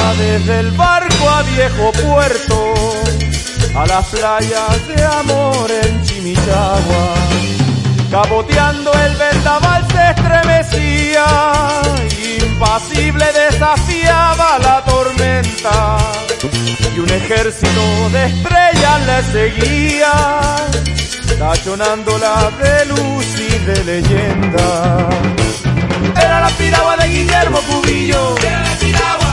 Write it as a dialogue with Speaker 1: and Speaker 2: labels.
Speaker 1: desde el barco a Viejo Puerto, a las playas de amor en Chimichagua. Capoteando el vendaval se estremecía, impasible desafiaba la tormenta, y un ejército de estrellas le seguía, tachonándola de luz y de leyenda. Era la piragua de Guillermo Cubillo, era la piragua